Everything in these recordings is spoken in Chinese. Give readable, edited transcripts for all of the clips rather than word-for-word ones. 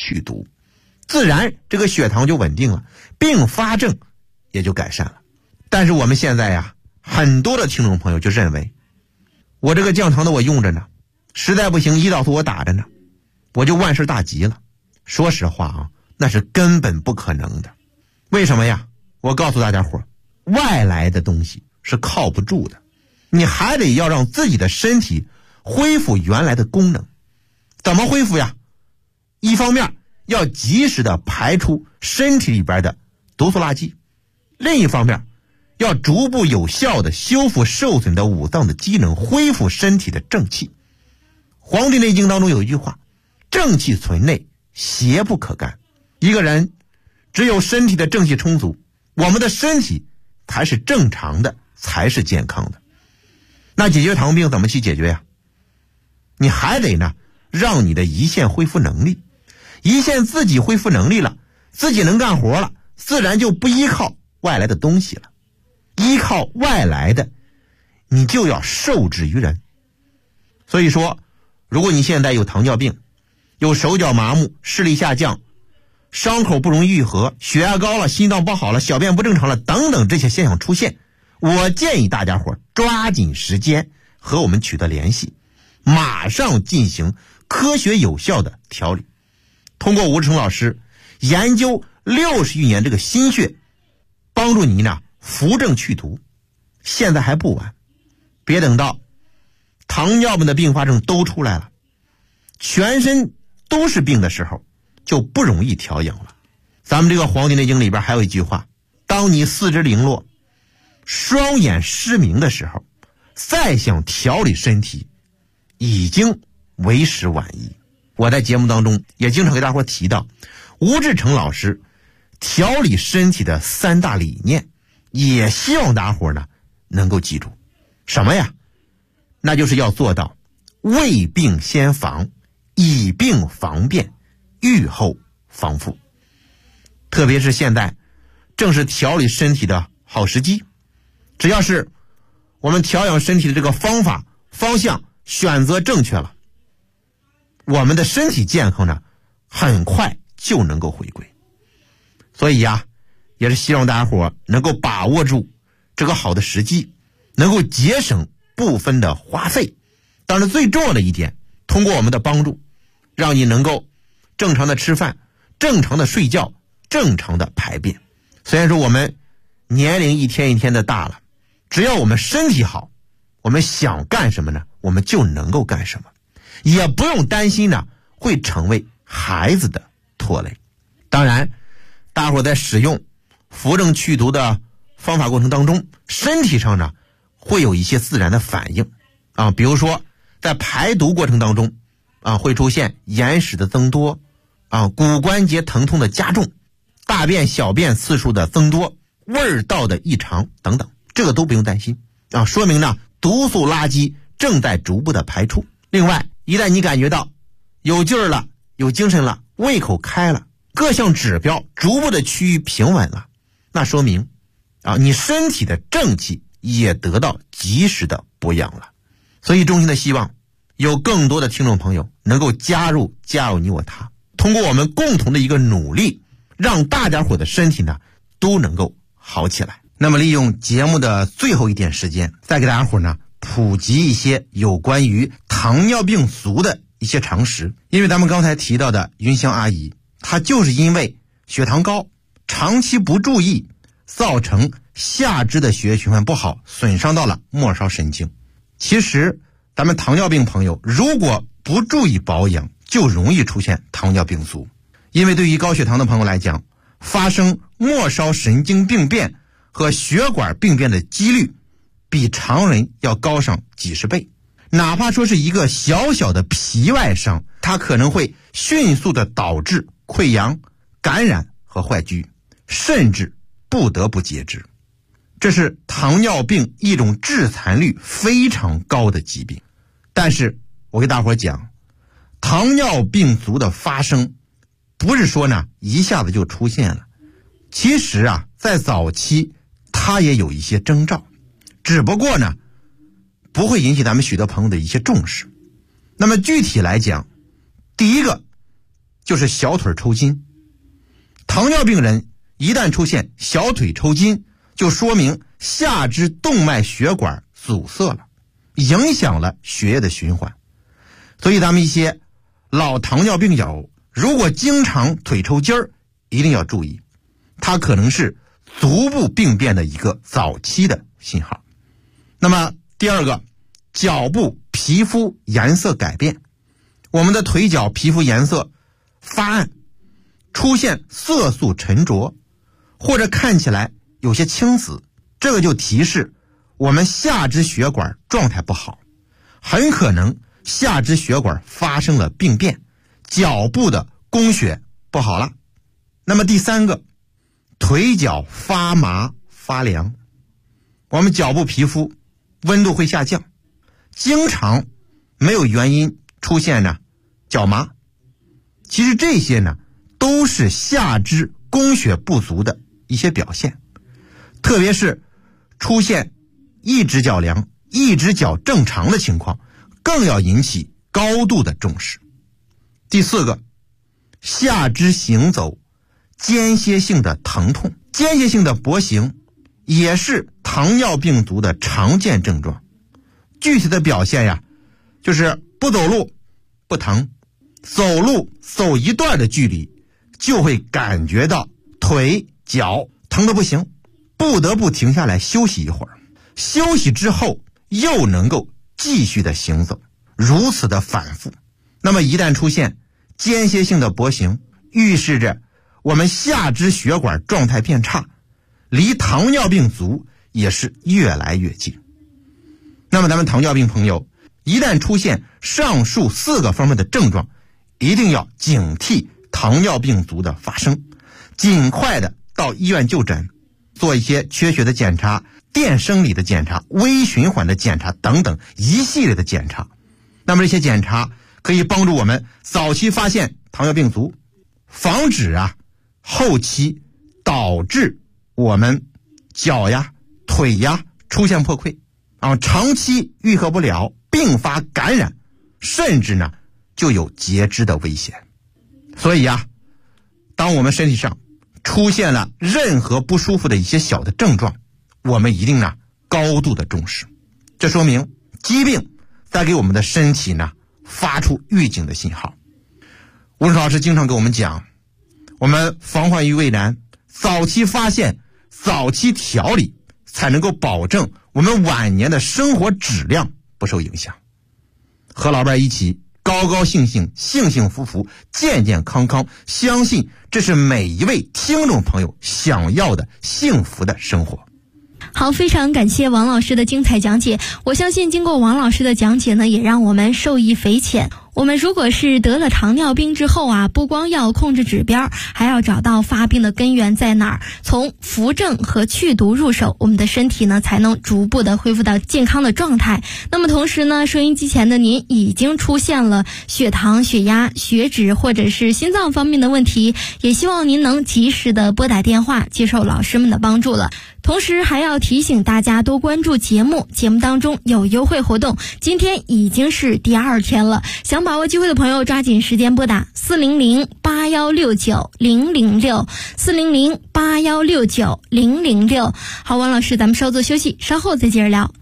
去毒，自然这个血糖就稳定了，并发症也就改善了。但是我们现在呀，很多的听众朋友就认为，我这个降糖的我用着呢，实在不行胰岛素我打着呢，我就万事大吉了。说实话啊，那是根本不可能的。为什么呀？我告诉大家伙，外来的东西是靠不住的，你还得要让自己的身体恢复原来的功能。怎么恢复呀？一方面要及时的排出身体里边的毒素垃圾，另一方面要逐步有效的修复受损的五脏的机能，恢复身体的正气。黄帝内经当中有一句话，正气存内，邪不可干。一个人只有身体的正气充足，我们的身体才是正常的，才是健康的。那解决糖病怎么去解决呀？你还得呢，让你的胰腺恢复能力，胰腺自己恢复能力了，自己能干活了，自然就不依靠外来的东西了。依靠外来的，你就要受制于人。所以说，如果你现在有糖尿病，有手脚麻木，视力下降，伤口不容易愈合，血压高了，心脏不好了，小便不正常了，等等这些现象出现，我建议大家伙抓紧时间和我们取得联系，马上进行科学有效的调理。通过吴志成老师研究60余年这个心血，帮助你呢扶正去毒，现在还不晚。别等到糖尿病的并发症都出来了，全身都是病的时候，就不容易调养了。咱们这个《黄帝内经》里边还有一句话，当你四肢零落，双眼失明的时候，再想调理身体，已经为时晚矣。我在节目当中也经常给大伙提到吴志成老师调理身体的3大理念，也希望大伙呢能够记住。什么呀？那就是要做到未病先防，以病防变，愈后防复。特别是现在正是调理身体的好时机，只要是我们调养身体的这个方法方向选择正确了，我们的身体健康呢很快就能够回归。所以呀，也是希望大家伙能够把握住这个好的时机，能够节省部分的花费。当然最重要的一点，通过我们的帮助，让你能够正常的吃饭，正常的睡觉，正常的排便。虽然说我们年龄一天一天的大了，只要我们身体好，我们想干什么呢，我们就能够干什么，也不用担心呢会成为孩子的拖累。当然大伙在使用扶正去毒的方法过程当中，身体上呢会有一些自然的反应啊，比如说在排毒过程当中啊，会出现眼屎的增多啊，骨关节疼痛的加重，大便小便次数的增多，味道的异常等等，这个都不用担心啊，说明呢毒素垃圾正在逐步的排出。另外，一旦你感觉到有劲儿了，有精神了，胃口开了，各项指标逐步的趋于平稳了，那说明啊你身体的正气也得到及时的补养了。所以衷心的希望有更多的听众朋友能够加入你我他，通过我们共同的一个努力，让大家伙的身体呢都能够好起来。那么利用节目的最后一点时间，再给大家伙呢普及一些有关于糖尿病足的一些常识。因为咱们刚才提到的云香阿姨，她就是因为血糖高，长期不注意，造成下肢的血液循环不好，损伤到了末梢神经。其实咱们糖尿病朋友如果不注意保养，就容易出现糖尿病足。因为对于高血糖的朋友来讲，发生末梢神经病变和血管病变的几率比常人要高上几十倍。哪怕说是一个小小的皮外伤，它可能会迅速的导致溃疡、感染和坏疽，甚至不得不截肢。这是糖尿病一种致残率非常高的疾病。但是我给大伙讲，糖尿病足的发生不是说呢一下子就出现了，其实啊在早期它也有一些征兆，只不过呢不会引起咱们许多朋友的一些重视。那么具体来讲，第一个就是小腿抽筋。糖尿病人一旦出现小腿抽筋，就说明下肢动脉血管阻塞了，影响了血液的循环。所以咱们一些老糖尿病友如果经常腿抽筋儿，一定要注意，它可能是足部病变的一个早期的信号。那么第二个，脚部皮肤颜色改变，我们的腿脚皮肤颜色发暗，出现色素沉着，或者看起来有些青紫，这个就提示我们下肢血管状态不好，很可能下肢血管发生了病变，脚部的供血不好了。那么第三个，腿脚发麻发凉，我们脚部皮肤温度会下降，经常没有原因出现脚麻。其实这些都是下肢供血不足的一些表现，特别是出现一只脚凉一只脚正常的情况，更要引起高度的重视。第四个，下肢行走间歇性的疼痛，间歇性的跛行也是糖尿病足的常见症状。具体的表现就是不走路不疼，走路走一段的距离就会感觉到腿脚疼得不行，不得不停下来休息一会儿，休息之后又能够继续的行走，如此的反复。那么一旦出现间歇性的跛行，预示着我们下肢血管状态变差，离糖尿病足也是越来越近。那么咱们糖尿病朋友一旦出现上述4个方面的症状，一定要警惕糖尿病足的发生，尽快的到医院就诊，做一些缺血的检查、电生理的检查、微循环的检查等等一系列的检查。那么这些检查可以帮助我们早期发现糖尿病足，防止后期导致我们脚腿出现破溃，长期愈合不了，并发感染，甚至就有截肢的危险。所以当我们身体上出现了任何不舒服的一些小的症状，我们一定高度的重视，这说明疾病在给我们的身体发出预警的信号。吴老师经常给我们讲，我们防患于未然，早期发现早期调理，才能够保证我们晚年的生活质量不受影响。和老伴一起高高兴兴、幸幸福福、健健康康，相信这是每一位听众朋友想要的幸福的生活。 好，非常感谢王老师的精彩讲解。我相信经过王老师的讲解呢，也让我们受益匪浅。我们如果是得了糖尿病之后不光要控制指标，还要找到发病的根源在哪儿，从扶正和去毒入手，我们的身体呢才能逐步的恢复到健康的状态。那么同时呢，收音机前的您已经出现了血糖、血压、血脂或者是心脏方面的问题，也希望您能及时的拨打电话接受老师们的帮助了。同时还要提醒大家多关注节目当中有优惠活动，今天已经是第2天了，想把握机会的朋友抓紧时间拨打400-8169-006 400-8169-006。好，王老师，咱们稍作休息，稍后再接着聊。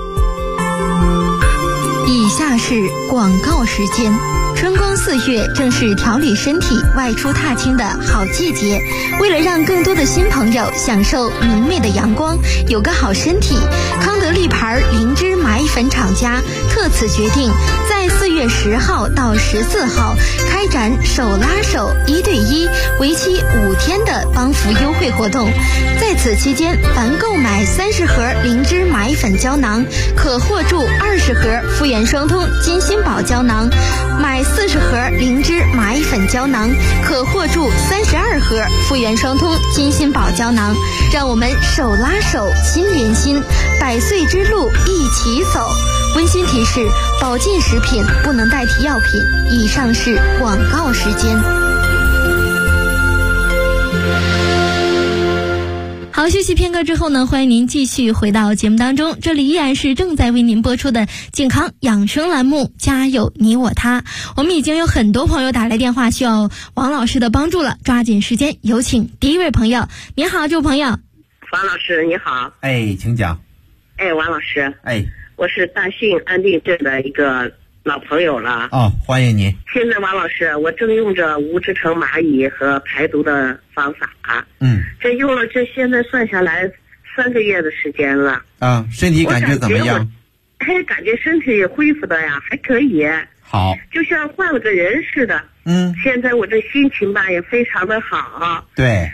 以下是广告时间。春光4月正是调理身体、外出踏青的好季节。为了让更多的新朋友享受明媚的阳光，有个好身体，康德利牌灵芝麻衣粉厂家特此决定，在4月10号到14号开展手拉手1对1为期5天的帮扶优惠活动。在此期间，凡购买30盒灵芝麻衣粉胶囊，可获助20盒复原双通金心宝胶囊，买40盒灵芝麻衣粉胶囊，可获助32盒复原双通金心宝胶囊。让我们手拉手，心连心，100岁之路一起走。温馨提示：保健食品不能代替药品。以上是广告时间。好， 休息片刻之后呢，欢迎您继续回到节目当中，这里依然是正在为您播出的健康养生栏目，家有你我他。我们已经有很多朋友打来电话需要王老师的帮助了，抓紧时间有请第一位朋友。你好，这位朋友。 王老师你好。 哎，请讲。 哎，王老师。 哎， 我是大庆安定镇的一个老朋友了。 哦，欢迎您。 现在王老师，我正用着无制成蚂蚁和排毒的方法。这用了现在算下来3个月的时间了。 啊，身体感觉怎么样？ 感觉身体恢复的呀还可以。 好， 就像换了个人似的。现在我这心情吧也非常的好。 对。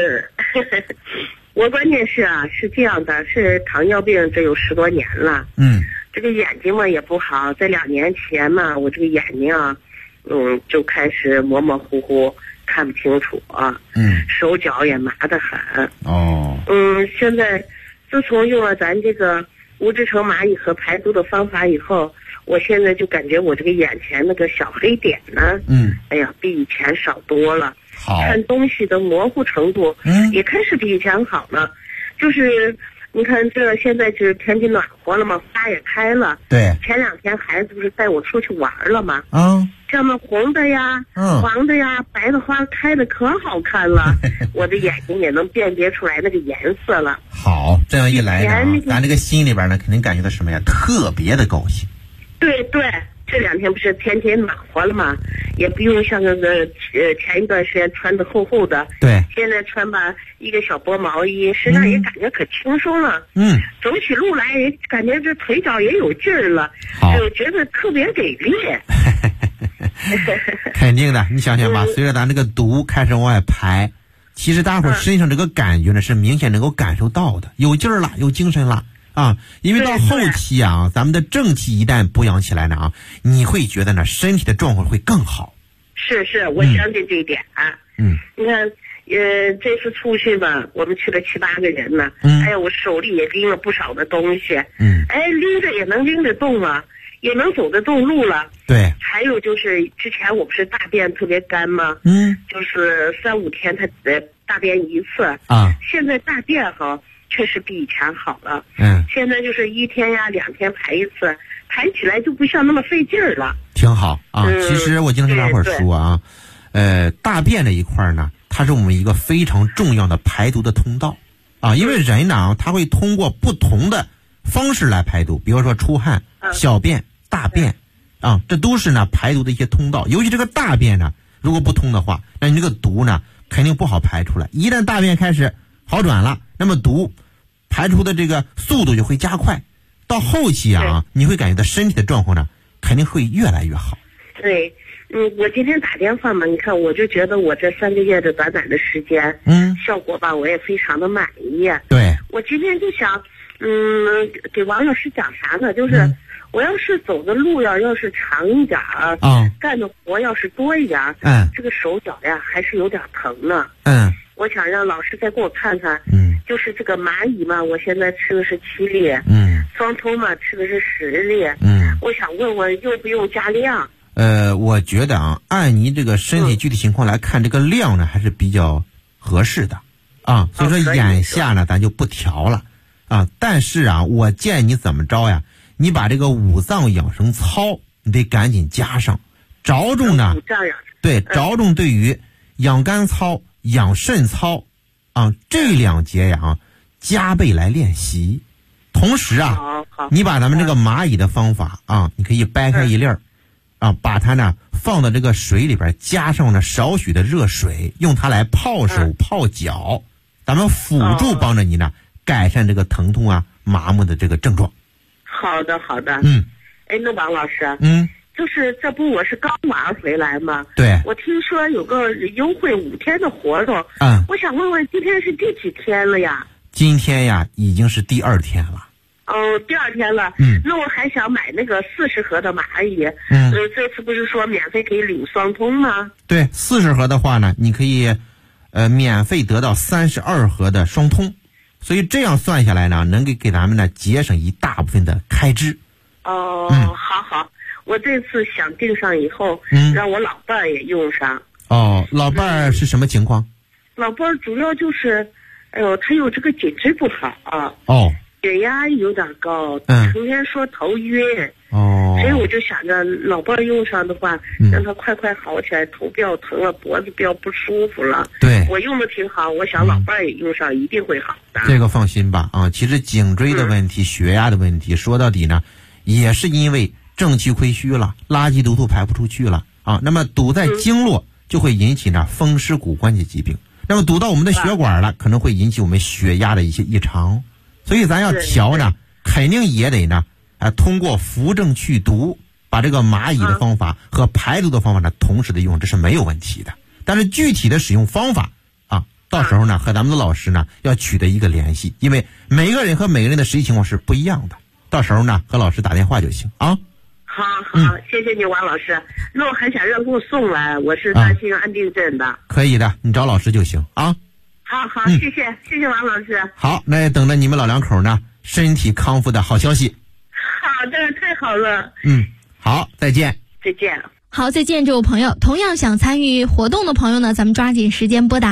我关键是是这样的，是糖尿病，这有10多年了。这个眼睛嘛也不好，在2年前嘛，我这个眼睛就开始模模糊糊，看不清楚。手脚也麻得很。现在自从用了咱这个无制成蚂蚁和排毒的方法以后，我现在就感觉我这个眼前那个小黑点呢，哎呀，比以前少多了。 好， 看东西的模糊程度，也开始比以前好了。就是你看，这现在是天气暖和了嘛，花也开了。对，前2天孩子不是带我出去玩了吗？像那红的呀、黄的呀、白的花开的可好看了，我的眼睛也能辨别出来那个颜色了。 好，这样一来呢，咱这个心里边呢，肯定感觉到什么呀？特别的高兴。对对。这2天不是天气暖和了吗？也不用像那个前一段时间穿的厚厚的。对。现在穿吧一个小薄毛衣，身上也感觉可轻松了。走起路来也感觉这腿脚也有劲儿了。就觉得特别给力。 肯定的，你想想吧，随着咱这个毒开始往外排，其实大伙身上这个感觉呢是明显能够感受到的，有劲儿了，有精神了。因为到后期咱们的正气一旦补养起来呢你会觉得呢身体的状况会更好。 是，我相信这一点。你看，这次出去吧，我们去了7、8个人呢。哎呀，我手里也拎了不少的东西。拎着也能拎得动了，也能走得动路了。对。还有就是之前我不是大便特别干吗？就是3、5天它大便一次。现在大便确实比以前好了。现在就是1天呀、2天排一次，排起来就不像那么费劲儿了。挺好其实我经常跟大伙儿说大便这一块呢，它是我们一个非常重要的排毒的通道因为人呢他会通过不同的方式来排毒，比如说出汗、小便、大便这都是呢排毒的一些通道。尤其这个大便呢，如果不通的话，那你这个毒呢肯定不好排出来。一旦大便开始好转了，那么毒排出的这个速度就会加快，到后期你会感觉到身体的状况呢肯定会越来越好。对，我今天打电话嘛，你看我就觉得我这3个月的短短的时间，效果吧我也非常的满意。对，我今天就想给王老师讲啥呢，就是我要是走的路要是长一点干的活要是多一点这个手脚呀还是有点疼呢。我想让老师再给我看看，就是这个蚂蚁嘛，我现在吃的是7粒，双通嘛吃的是10粒，我想问问用不用加量？我觉得按你这个身体具体情况来看，这个量呢还是比较合适的所以说眼下呢咱就不调了但是我建议你怎么着呀？你把这个5脏养生操你得赶紧加上，着重呢对着重对于养肝操、养肾操这2节呀加倍来练习。同时你把咱们这个蚂蚁的方法你可以掰开一粒儿把它呢放到这个水里边，加上了少许的热水，用它来泡手泡脚，咱们辅助帮着你呢改善这个疼痛麻木的这个症状。好的。那王老师就是这不我是刚玩回来吗？对，我听说有个优惠5天的活动我想问问今天是第几天了呀？今天呀已经是第2天了。第2天了。那我还想买那个40盒的蚂蚁。这次不是说免费可以领双通吗？对，40盒的话呢，你可以免费得到32盒的双通，所以这样算下来呢，能给咱们呢节省一大部分的开支。好，我这次想订上以后，让我老伴儿也用上。老伴儿是什么情况？老伴儿主要就是哎呦，他有这个颈椎不好啊。 哦。 血压有点高，成天说头晕。哦。所以我就想着老伴用上的话，让他快快好起来，头不要疼了，脖子不要不舒服了。 对。 我用的挺好，我想老伴也用上一定会好的。 这个放心吧啊，其实颈椎的问题、血压的问题，说到底呢，也是因为正气亏虚了，垃圾毒素排不出去了啊。那么堵在经络，就会引起呢风湿骨关节疾病。那么堵到我们的血管了，可能会引起我们血压的一些异常。所以咱要调呢，肯定也得呢，通过扶正祛毒，把这个蚂蚁的方法和排毒的方法呢，同时的用，这是没有问题的。但是具体的使用方法啊，到时候呢，和咱们的老师呢要取得一个联系，因为每个人和每个人的实际情况是不一样的。到时候呢，和老师打电话就行啊。 好，谢谢你，王老师。那我还想让给我送来，我是大兴安定镇的。 可以的，你找老师就行啊。 好，谢谢王老师。 好，那也等着你们老两口呢身体康复的好消息。 好的，太好了。 好，再见。 再见。 好，再见，这位朋友。同样想参与活动的朋友呢，咱们抓紧时间拨打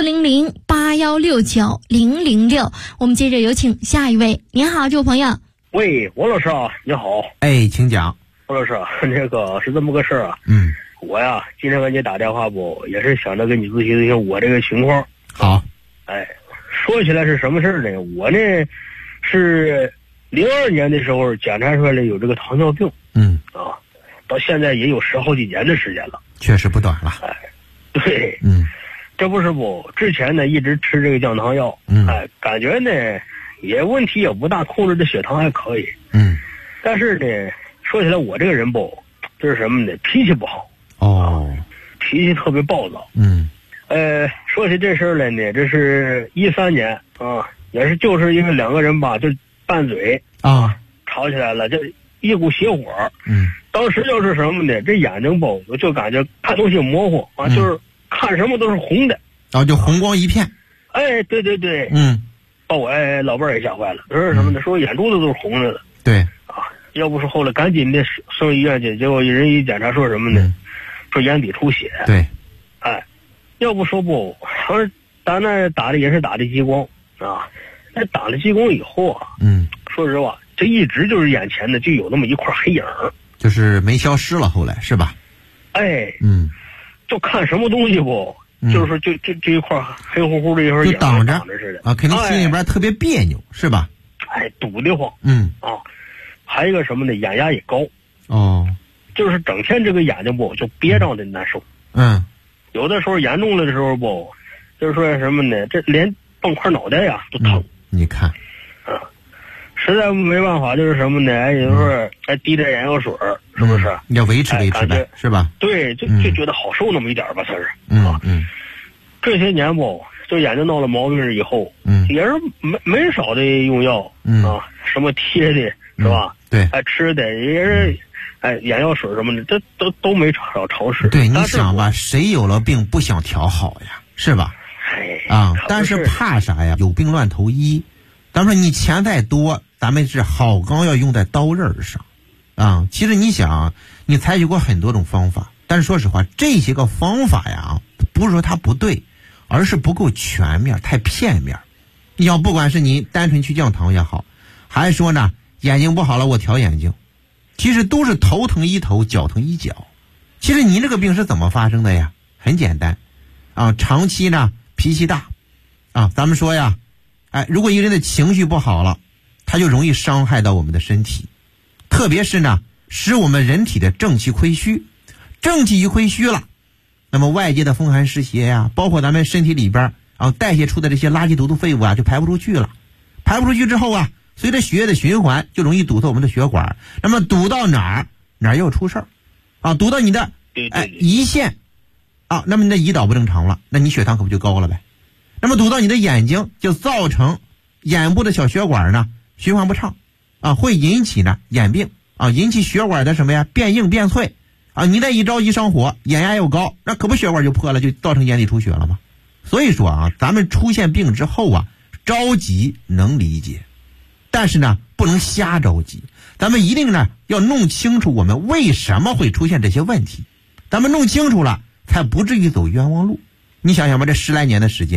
400-8169-006。我们接着有请下一位。您好，这位朋友。 喂，王老师啊，你好。 哎，请讲。 王老师啊，这个是这么个事儿啊。我呀，今天给你打电话不，也是想着跟你咨询一下我这个情况。 好。 说起来是什么事儿呢？我呢是02年的时候检查出来了有这个糖尿病。到现在也有10好几年的时间了。 确实不短了。 对。这不是不之前呢一直吃这个降糖药。感觉呢也问题也不大，控制的血糖还可以。但是呢，说起来我这个人不，就是什么呢？脾气不好。脾气特别暴躁。说起这事儿来呢，这是13年啊，也是就是因为2个人吧，就拌嘴啊，吵起来了，就一股邪火。当时就是什么呢？这眼睛不，我就感觉看东西模糊啊，就是看什么都是红的， 就红光一片。 对。把我老伴儿也吓坏了，说什么呢？说眼珠子都是红的了。 对啊，要不是后来赶紧的送医院去，结果人一检查说什么呢？说眼底出血。 对。 要不说不，咱那打的也是打的激光啊。那打了激光以后啊，说实话，这一直就是眼前的就有那么一块黑影， 就是没消失了，后来是吧？ 就看什么东西不，就是说就一块黑乎乎的一块就挡着似的啊，肯定心里边特别别扭，是吧？ 堵得慌。还有一个什么呢？眼压也高。就是整天这个眼睛不就憋胀的难受。有的时候严重了的时候不，就是说什么呢？这连半块脑袋呀都疼。 你看， 实在没办法，就是什么呢？有时候滴点眼药水，是不是？ 你要维持呗，是吧？ 对，就觉得好受那么一点吧，算是。这些年不，就眼睛闹了毛病以后，也是没少的用药什么贴的，是吧？ 对， 吃的也是。眼药水什么的，这都没少尝试。 对，你想吧，谁有了病不想调好呀，是吧？但是怕啥呀？有病乱投医。咱们说你钱再多，咱们是好钢要用在刀刃上其实你想，你采取过很多种方法，但是说实话，这些个方法呀，不是说它不对，而是不够全面，太片面。你要不管是你单纯去降糖也好，还是说呢眼睛不好了我调眼睛，其实都是头疼医头，脚疼医脚。其实你这个病是怎么发生的呀？很简单长期呢脾气大咱们说呀，如果一个人的情绪不好了，他就容易伤害到我们的身体，特别是呢使我们人体的正气亏虚。正气一亏虚了，那么外界的风寒湿邪呀，包括咱们身体里边代谢出的这些垃圾毒素废物就排不出去了。排不出去之后随着血液的循环，就容易堵塞我们的血管。那么堵到哪儿又出事儿堵到你的胰腺那么你的胰岛不正常了，那你血糖可不就高了呗？那么堵到你的眼睛，就造成眼部的小血管呢循环不畅会引起呢眼病引起血管的什么呀变硬变脆你再一着急上火，眼压又高，那可不血管就破了，就造成眼底出血了吗？所以说咱们出现病之后着急能理解，但是呢不能瞎着急，咱们一定呢要弄清楚我们为什么会出现这些问题，咱们弄清楚了才不至于走冤枉路。你想想吧，这10来年的时间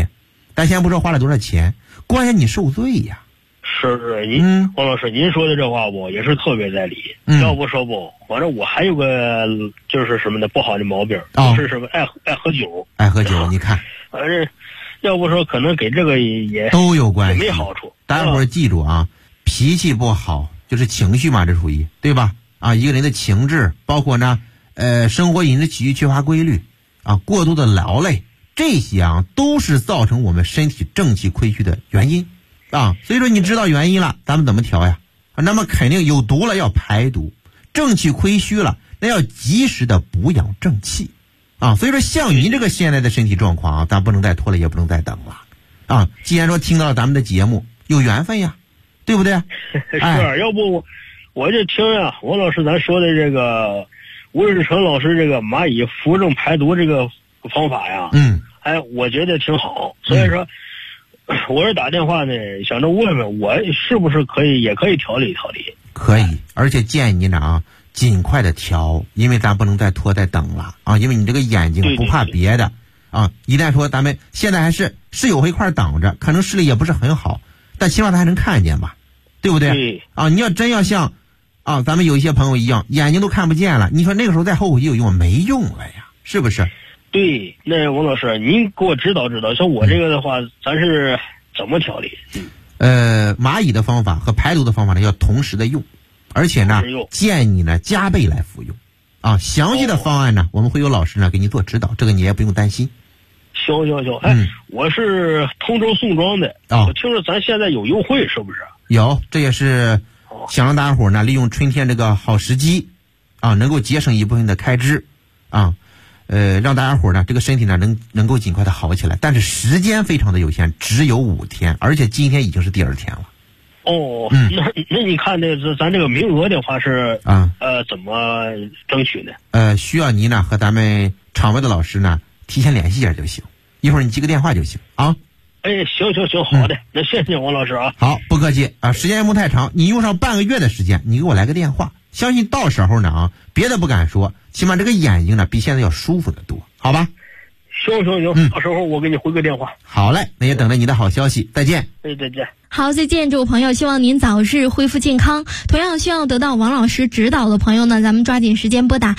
咱先不说花了多少钱，关键你受罪呀。 是王老师，您说的这话我也是特别在理。要不说不，反正我还有个就是什么的不好的毛病，就是什么爱喝酒。爱喝酒， 你看， 反正要不说可能给这个也都有关系， 没好处。 待会儿记住啊，脾气不好就是情绪嘛，这属于对吧？啊，一个人的情志，包括呢，生活饮食起居缺乏规律啊，过度的劳累，这些啊都是造成我们身体正气亏虚的原因。啊，所以说你知道原因了，咱们怎么调呀？那么肯定有毒了要排毒，正气亏虚了，那要及时的补养正气。啊，所以说像您这个现在的身体状况啊，咱不能再拖了，也不能再等了。啊，既然说听到了咱们的节目，有缘分呀，对不对？ 是，要不我就听呀，王老师咱说的这个吴志成老师这个蚂蚁扶正排毒这个方法呀，我觉得挺好，所以说。我是打电话呢，想着问问我是不是也可以调理调理。 可以，而且建议你呢尽快的调，因为咱不能再拖再等了啊！因为你这个眼睛不怕别的啊，一旦说咱们现在还是有一块挡着，可能视力也不是很好，但起码咱还能看见吧，对不对？ 对啊，你要真要像啊咱们有一些朋友一样，眼睛都看不见了，你说那个时候再后悔有用没用了呀？是不是？ 对，那王老师，您给我指导指导，像我这个的话，咱是怎么调理？ 蚂蚁的方法和排毒的方法呢，要同时的用，而且呢，建议你呢加倍来服用，啊，详细的方案呢，我们会有老师呢给你做指导，这个你也不用担心。 行，我是通州宋庄的，我听说咱现在有优惠，是不是？ 有，这也是想让大家伙呢利用春天这个好时机，啊，能够节省一部分的开支，啊。让大家伙呢，这个身体呢能够尽快的好起来，但是时间非常的有限，只有5天，而且今天已经是第2天了。 那你看咱这个名额的话是怎么争取呢？需要您呢和咱们场外的老师呢提前联系一下就行，一会儿你记个电话就行啊。 行，好的，那谢谢王老师啊。 好，不客气啊，时间也不太长，你用上半个月的时间，你给我来个电话。相信到时候呢啊，别的不敢说，起码这个眼睛呢比现在要舒服的多，好吧？ 行，到时候我给你回个电话。 好嘞，那也等着你的好消息，再见。 再见。 好，再见，这位朋友，希望您早日恢复健康。同样需要得到王老师指导的朋友呢，咱们抓紧时间拨打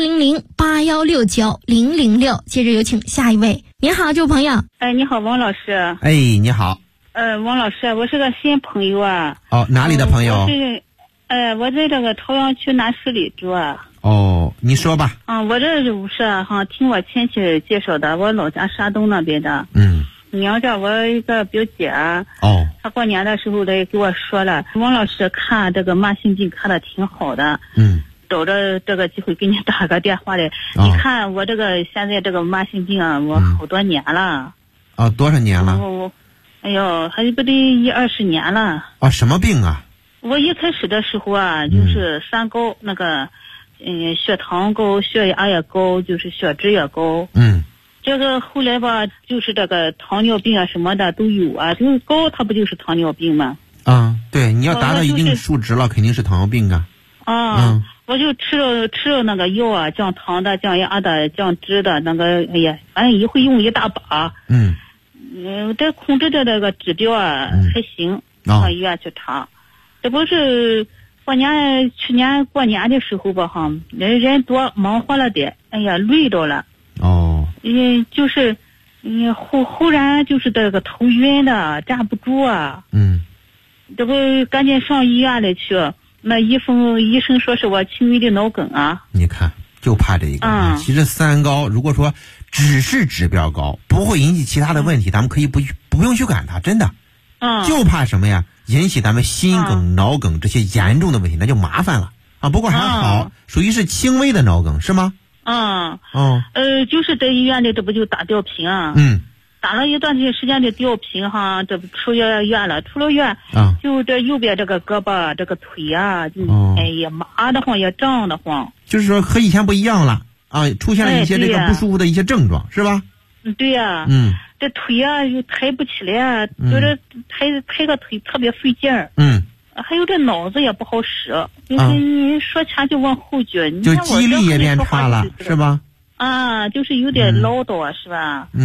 400-8169-006。接着有请下一位。您好，这位朋友。 你好，王老师。 你好。 王老师，我是个新朋友啊。 哦，哪里的朋友？ 我在这个朝阳区南十里住啊。 哦，你说吧。 我这是听我亲戚介绍的，我老家山东那边的。娘家我一个表姐啊。她过年的时候来给我说了，王老师看这个慢性病看的挺好的。找着这个机会给你打个电话来。你看我这个现在这个慢性病啊，我好多年了。 多少年了？ 还有不得20年了。 什么病啊？ 我一开始的时候啊，就是三高，那个，血糖高，血压也高，就是血脂也高。这个后来吧，就是这个糖尿病啊什么的都有啊，就是高，它不就是糖尿病吗？ 对，你要达到一定数值了，肯定是糖尿病啊。 我就吃了那个药啊，降糖的、降压的、降脂的那个，反正一回用一大把。这控制的这个指标啊还行，上医院去查。这不是去年过年的时候吧人多忙活了点，累到了。就是忽然就是这个头晕的站不住啊。这不赶紧上医院里去，那医生说是我轻微的脑梗啊。 你看就怕这个。其实三高如果说只是指标高，不会引起其他的问题，咱们可以不用去管它，真的。就怕什么呀？引起咱们心梗、脑梗这些严重的问题，那就麻烦了啊。不过还好，属于是轻微的脑梗，是吗？ 就是在医院里，这不就打吊瓶啊？打了一段时间的吊瓶这不出院了，出了院就这右边这个胳膊、这个腿啊，就麻的慌，也胀的慌。 就是说和以前不一样了啊，出现了一些这个不舒服的一些症状，是吧？ 对呀。这腿啊又抬不起来，觉得抬个腿特别费劲儿。还有这脑子也不好使，你说前就往后撅， 就记忆力也变差了，是吧？ 就是有点唠叨啊，是吧？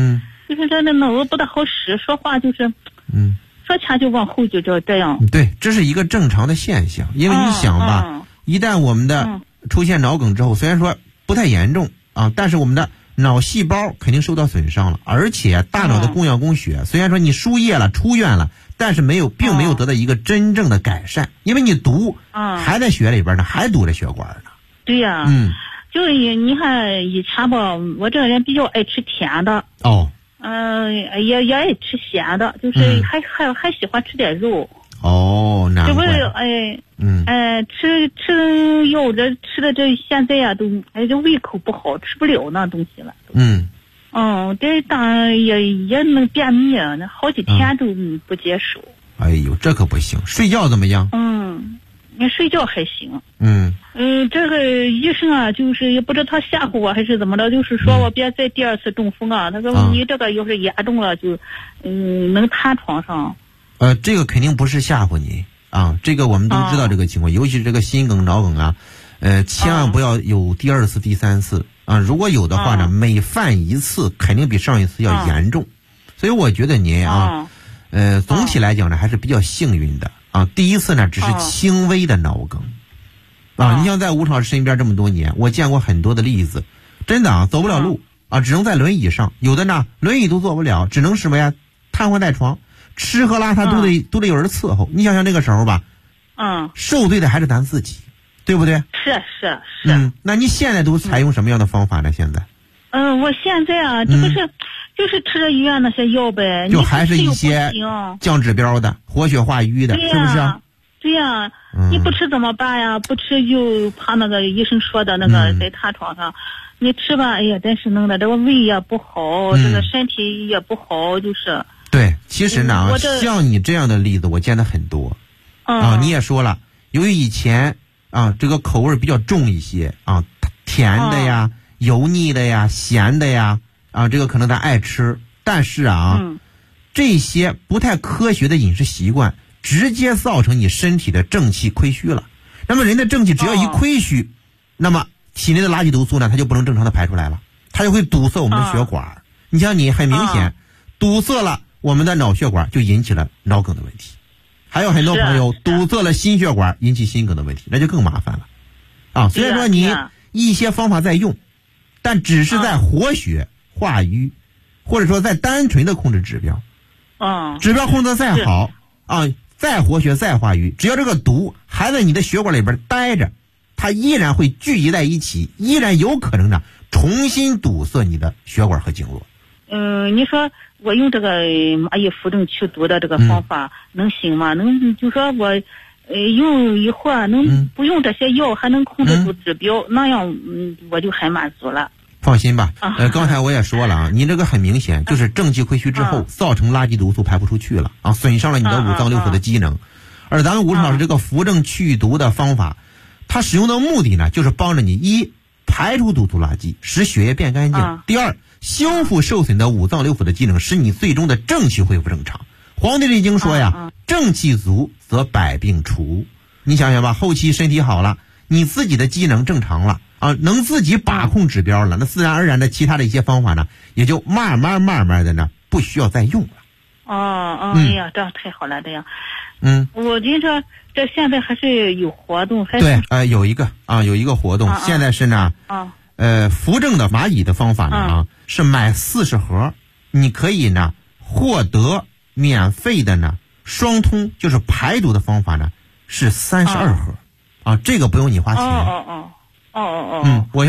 就是这脑子不大好使，说话就是说前就往后就这样。 对，这是一个正常的现象，因为你想吧，一旦我们的出现脑梗之后，虽然说不太严重啊，但是我们的脑细胞肯定受到损伤了，而且大脑的供氧供血，虽然说你输液了出院了，但是并没有得到一个真正的改善，因为你毒还在血里边呢，还堵着血管呢。 对呀，就是你看以前吧，我这个人比较爱吃甜的哦， 也爱吃咸的，就是还喜欢吃点肉。 哦，难怪。这不是吃药吃的这现在啊都这胃口不好，吃不了那东西了。这当也能便秘，那好几天都不接受。 哎呦，这可不行！睡觉怎么样？ 你睡觉还行。这个医生啊，就是也不知道他吓唬我还是怎么着，就是说我别再第二次中风啊。他说你这个要是严重了，就能瘫床上。 这个肯定不是吓唬你啊，这个我们都知道这个情况，尤其是这个心梗、脑梗啊，千万不要有第二次、第三次啊。如果有的话呢，每犯一次肯定比上一次要严重。所以我觉得您啊，总体来讲呢还是比较幸运的啊。第一次呢只是轻微的脑梗啊。你像在吴老师身边这么多年，我见过很多的例子，真的啊走不了路啊，只能在轮椅上，有的呢轮椅都坐不了，只能什么呀瘫痪在床。吃喝拉撒都得有人伺候，你想想那个时候吧，受罪的还是咱自己，对不对？ 是。 那你现在都采用什么样的方法呢？现在？ 我现在啊，这不是就是吃着医院那些药呗， 就还是一些降指标的、活血化瘀的，是不是？ 对呀，你不吃怎么办呀？不吃就怕那个医生说的那个在瘫床上，你吃吧，哎呀，真是弄的这个胃也不好，这个身体也不好，就是。 对，其实呢，像你这样的例子我见的很多啊。你也说了，由于以前啊这个口味比较重一些啊，甜的呀、油腻的呀、咸的呀啊，这个可能咱爱吃，但是这些不太科学的饮食习惯直接造成你身体的正气亏虚了。那么人的正气只要一亏虚，那么体内的垃圾毒素呢，它就不能正常的排出来了，它就会堵塞我们的血管。你像你很明显堵塞了我们的脑血管，就引起了脑梗的问题。还有很多朋友堵塞了心血管，引起心梗的问题，那就更麻烦了啊。虽然说你一些方法在用，但只是在活血化瘀，或者说在单纯的控制指标。指标控制的再好啊，再活血再化瘀，只要这个毒还在你的血管里边待着，它依然会聚集在一起，依然有可能呢重新堵塞你的血管和经络。 你说我用这个蚂蚁扶正祛毒的这个方法能行吗？能就说我用以后啊，能不用这些药还能控制住指标，那样我就很满足了。 放心吧，刚才我也说了啊，你这个很明显就是正气亏虚之后，造成垃圾毒素排不出去了啊，损伤了你的五脏六腑的机能。而咱们吴老师这个扶正祛毒的方法，它使用的目的呢，就是帮着你一排除毒素垃圾，使血液变干净；第二，修复受损的五脏六腑的机能，使你最终的正气恢复正常。黄帝内经说呀，正气足则百病除。你想想吧，后期身体好了，你自己的机能正常了啊，能自己把控指标了，那自然而然的其他的一些方法呢，也就慢慢的呢不需要再用了。 哎呀，这样太好了，这样。我听说这现在还是有活动，还是对，有一个活动，现在是呢，扶正的蚂蚁的方法呢是买40盒，你可以呢获得免费的呢双通，就是排毒的方法呢是32盒，这个不用你花钱。我